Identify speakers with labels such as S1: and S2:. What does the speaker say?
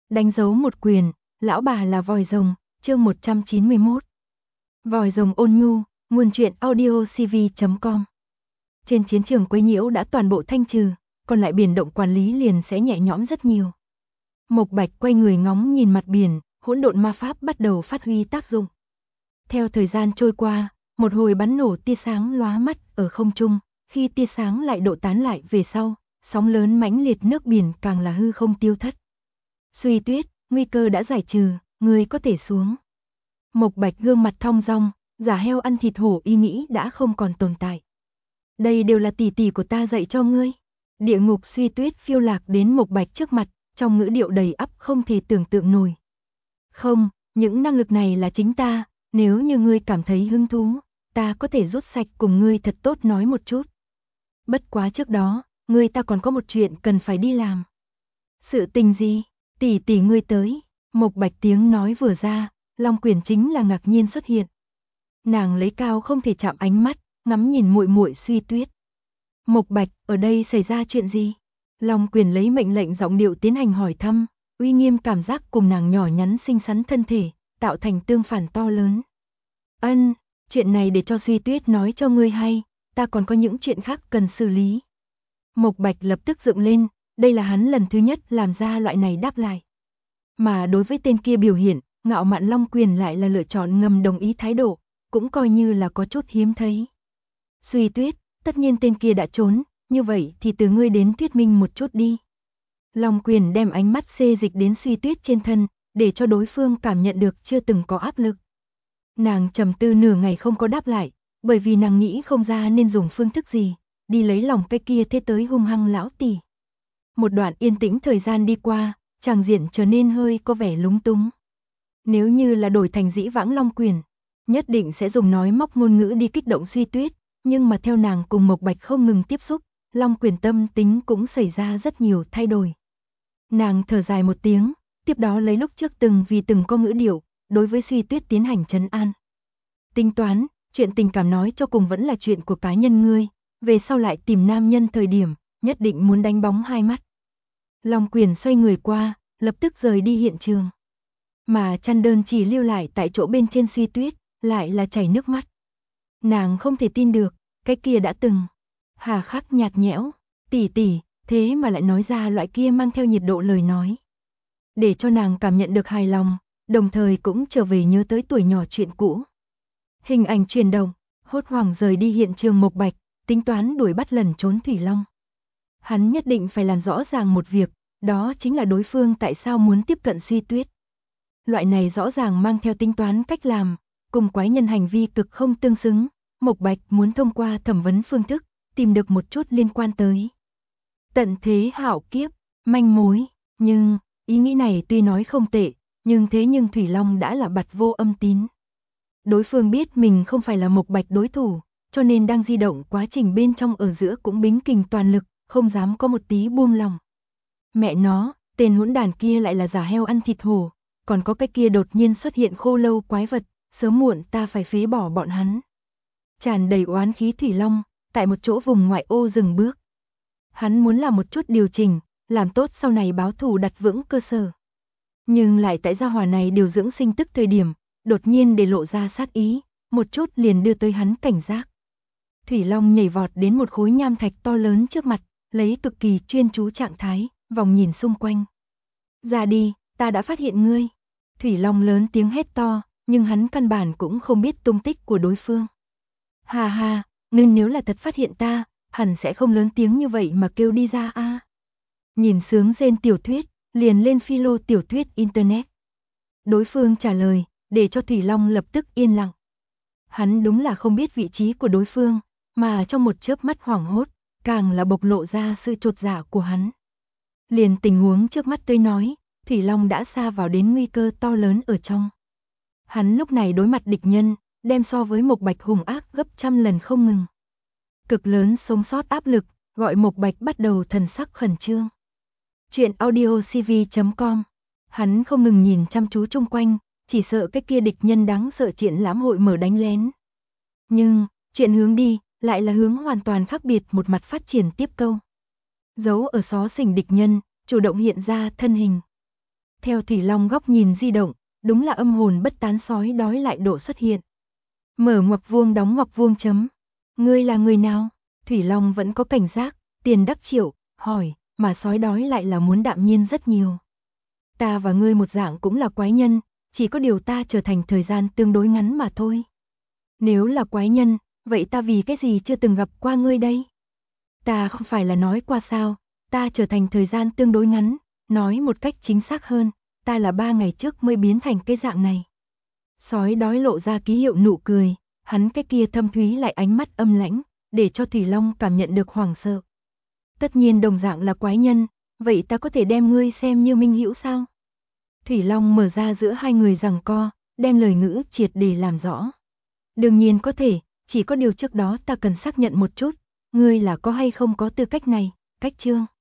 S1: Đánh dấu một quyền, lão bà là vòi rồng, chương 191. Vòi rồng ôn nhu, nguồn truyện audiocv.com. Trên chiến trường quấy nhiễu đã toàn bộ thanh trừ, còn lại biển động quản lý liền sẽ nhẹ nhõm rất nhiều. Mộc Bạch quay người ngóng nhìn mặt biển, hỗn độn ma pháp bắt đầu phát huy tác dụng. Theo thời gian trôi qua, một hồi bắn nổ tia sáng lóa mắt ở không trung, khi tia sáng lại độ tán lại về sau, sóng lớn mãnh liệt nước biển càng là hư không tiêu thất. Suy Tuyết, nguy cơ đã giải trừ, ngươi có thể xuống. Mộc Bạch gương mặt thong dong, giả heo ăn thịt hổ ý nghĩ đã không còn tồn tại. Đây đều là tỷ tỷ của ta dạy cho ngươi. Địa ngục Suy Tuyết phiêu lạc đến Mộc Bạch trước mặt, trong ngữ điệu đầy ắp không thể tưởng tượng nổi. Không, những năng lực này là chính ta, nếu như ngươi cảm thấy hứng thú, ta có thể rút sạch cùng ngươi thật tốt nói một chút. Bất quá trước đó, ngươi ta còn có một chuyện cần phải đi làm. Sự tình gì? Tỷ tỷ ngươi tới. Mộc Bạch tiếng nói vừa ra, Long Quyển chính là ngạc nhiên xuất hiện. Nàng lấy cao không thể chạm ánh mắt, ngắm nhìn muội muội Suy Tuyết. Mộc Bạch, ở đây xảy ra chuyện gì? Long Quyển lấy mệnh lệnh giọng điệu tiến hành hỏi thăm, uy nghiêm cảm giác cùng nàng nhỏ nhắn xinh xắn thân thể, tạo thành tương phản to lớn. Ân, chuyện này để cho Suy Tuyết nói cho ngươi hay, ta còn có những chuyện khác cần xử lý. Mộc Bạch lập tức dựng lên, đây là hắn lần thứ nhất làm ra loại này đáp lại. Mà đối với tên kia biểu hiện, ngạo mạn Long Quyền lại là lựa chọn ngầm đồng ý thái độ, cũng coi như là có chút hiếm thấy. Suy Tuyết, tất nhiên tên kia đã trốn, như vậy thì từ ngươi đến thuyết minh một chút đi. Long Quyền đem ánh mắt xê dịch đến Suy Tuyết trên thân, để cho đối phương cảm nhận được chưa từng có áp lực. Nàng trầm tư nửa ngày không có đáp lại, bởi vì nàng nghĩ không ra nên dùng phương thức gì, đi lấy lòng cái kia thế tới hung hăng lão tỷ. Một đoạn yên tĩnh thời gian đi qua, tràng diện trở nên hơi có vẻ lúng túng. Nếu như là đổi thành dĩ vãng Long Quyền, nhất định sẽ dùng nói móc ngôn ngữ đi kích động Suy Tuyết, nhưng mà theo nàng cùng Mộc Bạch không ngừng tiếp xúc, Long Quyền tâm tính cũng xảy ra rất nhiều thay đổi. Nàng thở dài một tiếng, tiếp đó lấy lúc trước từng vì từng có ngữ điệu, đối với Suy Tuyết tiến hành trấn an. Tính toán, chuyện tình cảm nói cho cùng vẫn là chuyện của cá nhân ngươi, về sau lại tìm nam nhân thời điểm, nhất định muốn đánh bóng hai mắt. Long Quyền xoay người qua, lập tức rời đi hiện trường. Mà Chăn Đơn chỉ lưu lại tại chỗ bên trên Suy Tuyết, lại là chảy nước mắt. Nàng không thể tin được, cái kia đã từng hà khắc nhạt nhẽo, tỷ tỷ, thế mà lại nói ra loại kia mang theo nhiệt độ lời nói. Để cho nàng cảm nhận được hài lòng, đồng thời cũng trở về nhớ tới tuổi nhỏ chuyện cũ. Hình ảnh chuyển động, hốt hoảng rời đi hiện trường Mộc Bạch, tính toán đuổi bắt lẩn trốn Thủy Long. Hắn nhất định phải làm rõ ràng một việc, đó chính là đối phương tại sao muốn tiếp cận Suy Tuyết. Loại này rõ ràng mang theo tính toán cách làm, cùng quái nhân hành vi cực không tương xứng, Mộc Bạch muốn thông qua thẩm vấn phương thức, tìm được một chút liên quan tới tận thế hạo kiếp, manh mối, nhưng, ý nghĩ này tuy nói không tệ, nhưng Thủy Long đã là bặt vô âm tín. Đối phương biết mình không phải là Mộc Bạch đối thủ, cho nên đang di động quá trình bên trong ở giữa cũng bính kình toàn lực, không dám có một tí buông lòng. Mẹ nó, tên hỗn đàn kia lại là giả heo ăn thịt hổ, còn có cái kia đột nhiên xuất hiện khô lâu quái vật, sớm muộn ta phải phế bỏ bọn hắn. Tràn đầy oán khí Thủy Long, tại một chỗ vùng ngoại ô dừng bước. Hắn muốn làm một chút điều chỉnh, làm tốt sau này báo thù đặt vững cơ sở. Nhưng lại tại gia hỏa này điều dưỡng sinh tức thời điểm, đột nhiên để lộ ra sát ý, một chút liền đưa tới hắn cảnh giác. Thủy Long nhảy vọt đến một khối nham thạch to lớn trước mặt, lấy cực kỳ chuyên chú trạng thái, vòng nhìn xung quanh. Ra đi, ta đã phát hiện ngươi. Thủy Long lớn tiếng hét to, nhưng hắn căn bản cũng không biết tung tích của đối phương. Hà hà, ngươi nếu là thật phát hiện ta, hẳn sẽ không lớn tiếng như vậy mà kêu đi ra a. Nhìn sướng rên tiểu thuyết, liền lên philo tiểu thuyết internet. Đối phương trả lời, để cho Thủy Long lập tức yên lặng. Hắn đúng là không biết vị trí của đối phương, mà trong một chớp mắt hoảng hốt, càng là bộc lộ ra sự chột dạ của hắn. Liền tình huống trước mắt tôi nói, Thủy Long đã xa vào đến nguy cơ to lớn ở trong. Hắn lúc này đối mặt địch nhân, đem so với Mộc Bạch hung ác gấp trăm lần không ngừng. Cực lớn sống sót áp lực, gọi Mộc Bạch bắt đầu thần sắc khẩn trương. Chuyện audiocv.com. Hắn không ngừng nhìn chăm chú chung quanh, chỉ sợ cái kia địch nhân đáng sợ triển lãm hội mở đánh lén. Nhưng, chuyện hướng đi, lại là hướng hoàn toàn khác biệt một mặt phát triển tiếp câu. Giấu ở xó xỉnh địch nhân, chủ động hiện ra thân hình. Theo Thủy Long góc nhìn di động, đúng là âm hồn bất tán sói đói lại độ xuất hiện. Mở ngoặc vuông đóng ngoặc vuông chấm. Ngươi là người nào? Thủy Long vẫn có cảnh giác, Tiền Đắc Triệu, hỏi, mà sói đói lại là muốn đạm nhiên rất nhiều. Ta và ngươi một dạng cũng là quái nhân, chỉ có điều ta trở thành thời gian tương đối ngắn mà thôi. Nếu là quái nhân, vậy ta vì cái gì chưa từng gặp qua ngươi đây? Ta không phải là nói qua sao, ta trở thành thời gian tương đối ngắn, nói một cách chính xác hơn, ta là 3 ngày trước mới biến thành cái dạng này. Sói đói lộ ra ký hiệu nụ cười, hắn cái kia thâm thúy lại ánh mắt âm lãnh, để cho Thủy Long cảm nhận được hoảng sợ. Tất nhiên đồng dạng là quái nhân, vậy ta có thể đem ngươi xem như minh hữu sao? Thủy Long mở ra giữa hai người giằng co, đem lời ngữ triệt để làm rõ. Đương nhiên có thể, chỉ có điều trước đó ta cần xác nhận một chút, ngươi là có hay không có tư cách này, cách chương.